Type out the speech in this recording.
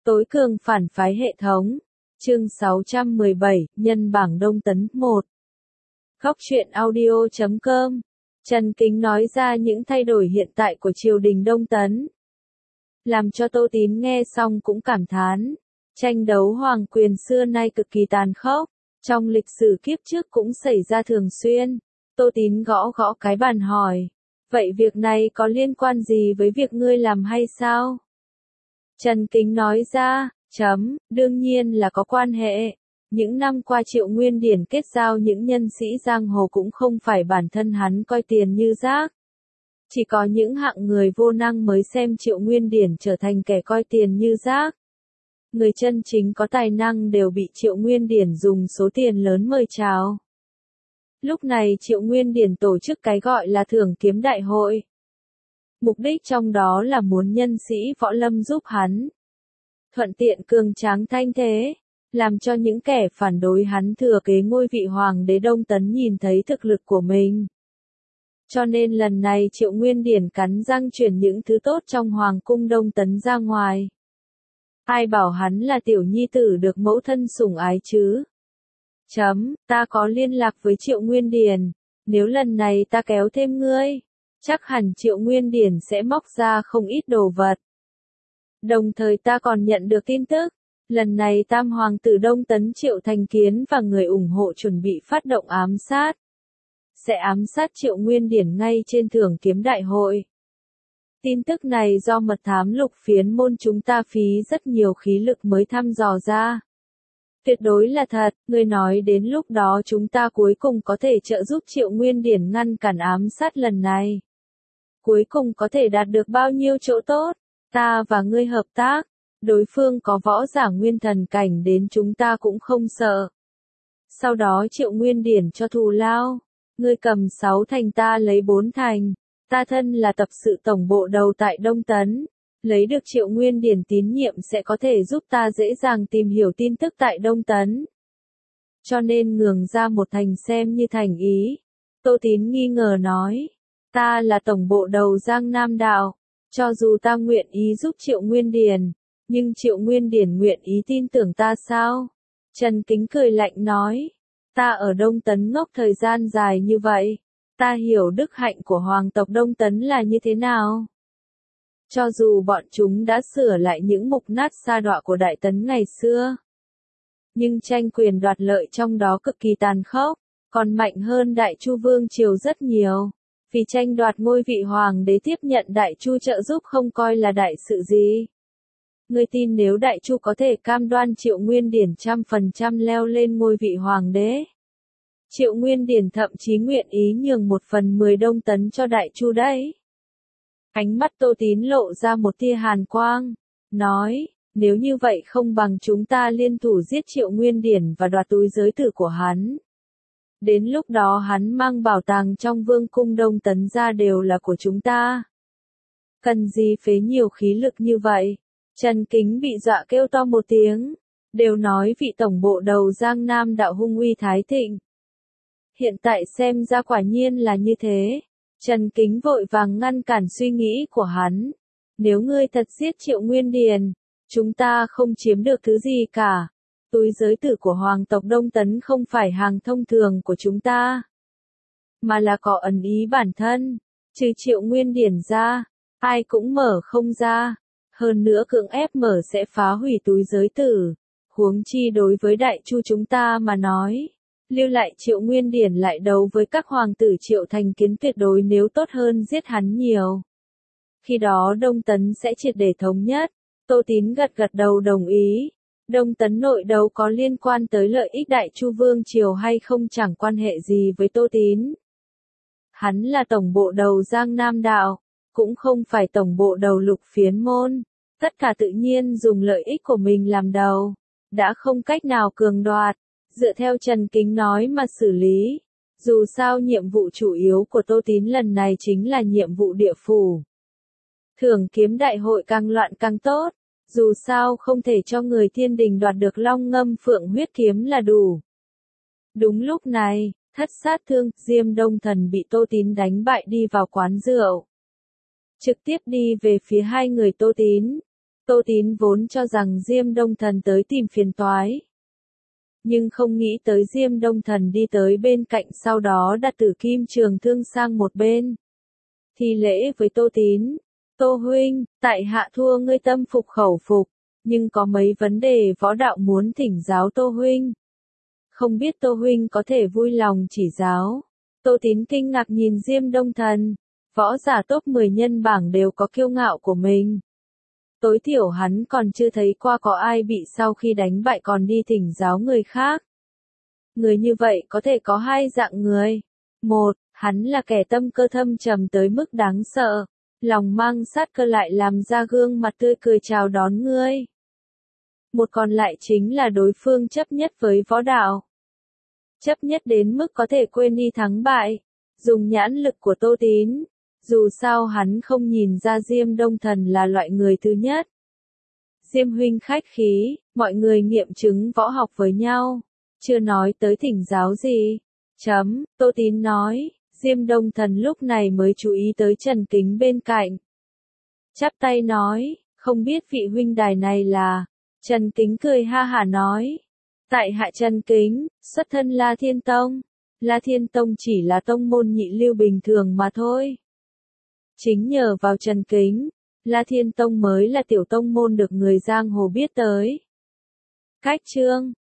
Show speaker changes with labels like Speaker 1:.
Speaker 1: Tối cường phản phái hệ thống. Chương 617, nhân bảng Đông Tấn 1. Góc truyện audio.com. Trần Kính nói ra những thay đổi hiện tại của triều đình Đông Tấn. Làm cho Tô Tín nghe xong cũng cảm thán. Tranh đấu hoàng quyền xưa nay cực kỳ tàn khốc. Trong lịch sử kiếp trước cũng xảy ra thường xuyên. Tô Tín gõ gõ cái bàn hỏi. Vậy việc này có liên quan gì với việc ngươi làm hay sao? Trần Kính nói ra, đương nhiên là có quan hệ. Những năm qua Triệu Nguyên Điển kết giao những nhân sĩ giang hồ cũng không phải bản thân hắn coi tiền như rác. Chỉ có những hạng người vô năng mới xem Triệu Nguyên Điển trở thành kẻ coi tiền như rác. Người chân chính có tài năng đều bị Triệu Nguyên Điển dùng số tiền lớn mời chào. Lúc này Triệu Nguyên Điển tổ chức cái gọi là Thưởng Kiếm Đại Hội. Mục đích trong đó là muốn nhân sĩ võ lâm giúp hắn thuận tiện cường tráng thanh thế, làm cho những kẻ phản đối hắn thừa kế ngôi vị hoàng đế Đông Tấn nhìn thấy thực lực của mình. Cho nên lần này Triệu Nguyên Điển cắn răng chuyển những thứ tốt trong hoàng cung Đông Tấn ra ngoài. Ai bảo hắn là tiểu nhi tử được mẫu thân sủng ái chứ? Ta có liên lạc với Triệu Nguyên Điển, nếu lần này ta kéo thêm ngươi, chắc hẳn Triệu Nguyên Điển sẽ móc ra không ít đồ vật. Đồng thời ta còn nhận được tin tức, lần này Tam Hoàng tử Đông Tấn Triệu Thành Kiến và người ủng hộ chuẩn bị phát động ám sát. Sẽ ám sát Triệu Nguyên Điển ngay trên Thưởng Kiếm Đại Hội. Tin tức này do mật thám Lục Phiến môn chúng ta phí rất nhiều khí lực mới thăm dò ra. Tuyệt đối là thật, ngươi nói đến lúc đó chúng ta cuối cùng có thể trợ giúp Triệu Nguyên Điển ngăn cản ám sát lần này. Cuối cùng có thể đạt được bao nhiêu chỗ tốt, ta và ngươi hợp tác, đối phương có võ giả nguyên thần cảnh đến chúng ta cũng không sợ. Sau đó Triệu Nguyên Điển cho thù lao, ngươi cầm 6 thành ta lấy 4 thành, ta thân là tập sự tổng bộ đầu tại Đông Tấn. Lấy được Triệu Nguyên Điển tín nhiệm sẽ có thể giúp ta dễ dàng tìm hiểu tin tức tại Đông Tấn. Cho nên nhường ra 1 thành xem như thành ý. Tô Tín nghi ngờ nói, ta là tổng bộ đầu Giang Nam Đạo, cho dù ta nguyện ý giúp Triệu Nguyên Điển, nhưng Triệu Nguyên Điển nguyện ý tin tưởng ta sao? Trần Kính cười lạnh nói, ta ở Đông Tấn ngốc thời gian dài như vậy, ta hiểu đức hạnh của hoàng tộc Đông Tấn là như thế nào. Cho dù bọn chúng đã sửa lại những mục nát sa đọa của Đại Tấn ngày xưa, nhưng tranh quyền đoạt lợi trong đó cực kỳ tàn khốc, còn mạnh hơn Đại Chu Vương Triều rất nhiều. Vì tranh đoạt ngôi vị hoàng đế tiếp nhận Đại Chu trợ giúp không coi là đại sự gì. Ngươi tin nếu Đại Chu có thể cam đoan Triệu Nguyên Điển 100% leo lên ngôi vị hoàng đế? Triệu Nguyên Điển thậm chí nguyện ý nhường 1/10 Đông Tấn cho Đại Chu đấy. Ánh mắt Tô Tín lộ ra một tia hàn quang, nói, nếu như vậy không bằng chúng ta liên thủ giết Triệu Nguyên Điển và đoạt túi giới tử của hắn. Đến lúc đó hắn mang bảo tàng trong vương cung Đông Tấn ra đều là của chúng ta. Cần gì phế nhiều khí lực như vậy? Trần Kính bị dọa kêu to một tiếng, đều nói vị tổng bộ đầu Giang Nam Đạo hung uy thái thịnh. Hiện tại xem ra quả nhiên là như thế. Trần Kính vội vàng ngăn cản suy nghĩ của hắn. Nếu ngươi thật giết Triệu Nguyên Điển, chúng ta không chiếm được thứ gì cả. Túi giới tử của hoàng tộc Đông Tấn không phải hàng thông thường của chúng ta, mà là có ẩn ý bản thân. Trừ Triệu Nguyên Điển ra, ai cũng mở không ra. Hơn nữa cưỡng ép mở sẽ phá hủy túi giới tử. Huống chi đối với Đại Chu chúng ta mà nói, lưu lại Triệu Nguyên Điển lại đấu với các hoàng tử Triệu Thành Kiến tuyệt đối nếu tốt hơn giết hắn nhiều. Khi đó Đông Tấn sẽ triệt để thống nhất. Tô Tín gật gật đầu đồng ý. Đông Tấn nội đấu có liên quan tới lợi ích Đại Chu Vương Triều hay không chẳng quan hệ gì với Tô Tín. Hắn là tổng bộ đầu Giang Nam Đạo, cũng không phải tổng bộ đầu Lục Phiến môn. Tất cả tự nhiên dùng lợi ích của mình làm đầu, đã không cách nào cường đoạt. Dựa theo Trần Kính nói mà xử lý. Dù sao nhiệm vụ chủ yếu của Tô Tín lần này chính là nhiệm vụ địa phủ. Thưởng Kiếm Đại Hội càng loạn càng tốt. Dù sao không thể cho người thiên đình đoạt được Long Ngâm Phượng huyết kiếm là đủ. Đúng lúc này, thất sát thương, Diêm Đông Thần bị Tô Tín đánh bại đi vào quán rượu. Trực tiếp đi về phía hai người Tô Tín. Tô Tín vốn cho rằng Diêm Đông Thần tới tìm phiền toái. Nhưng không nghĩ tới Diêm Đông Thần đi tới bên cạnh sau đó đặt Tử Kim Trường Thương sang một bên. Thi lễ với Tô Tín. Tô huynh, tại hạ thua ngươi tâm phục khẩu phục, nhưng có mấy vấn đề võ đạo muốn thỉnh giáo Tô huynh. Không biết Tô huynh có thể vui lòng chỉ giáo. Tô Tín kinh ngạc nhìn Diêm Đông Thần. Võ giả top 10 nhân bảng đều có kiêu ngạo của mình. Tối thiểu hắn còn chưa thấy qua có ai bị sau khi đánh bại còn đi thỉnh giáo người khác. Người như vậy có thể có hai dạng người. Một, hắn là kẻ tâm cơ thâm trầm tới mức đáng sợ. Lòng mang sát cơ lại làm ra gương mặt tươi cười chào đón ngươi. Một còn lại chính là đối phương chấp nhất với võ đạo. Chấp nhất đến mức có thể quên đi thắng bại. Dùng nhãn lực của Tô Tín. Dù sao hắn không nhìn ra Diêm Đông Thần là loại người thứ nhất. Diêm huynh khách khí, mọi người nghiệm chứng võ học với nhau. Chưa nói tới thỉnh giáo gì. Tô Tín nói, Diêm Đông Thần lúc này mới chú ý tới Trần Kính bên cạnh. Chắp tay nói, không biết vị huynh đài này là. Trần Kính cười ha hả nói. Tại hạ Trần Kính, xuất thân La Thiên Tông. La Thiên Tông chỉ là tông môn nhị lưu bình thường mà thôi. Chính nhờ vào Trần Kính, La Thiên Tông mới là tiểu tông môn được người giang hồ biết tới. Cách chương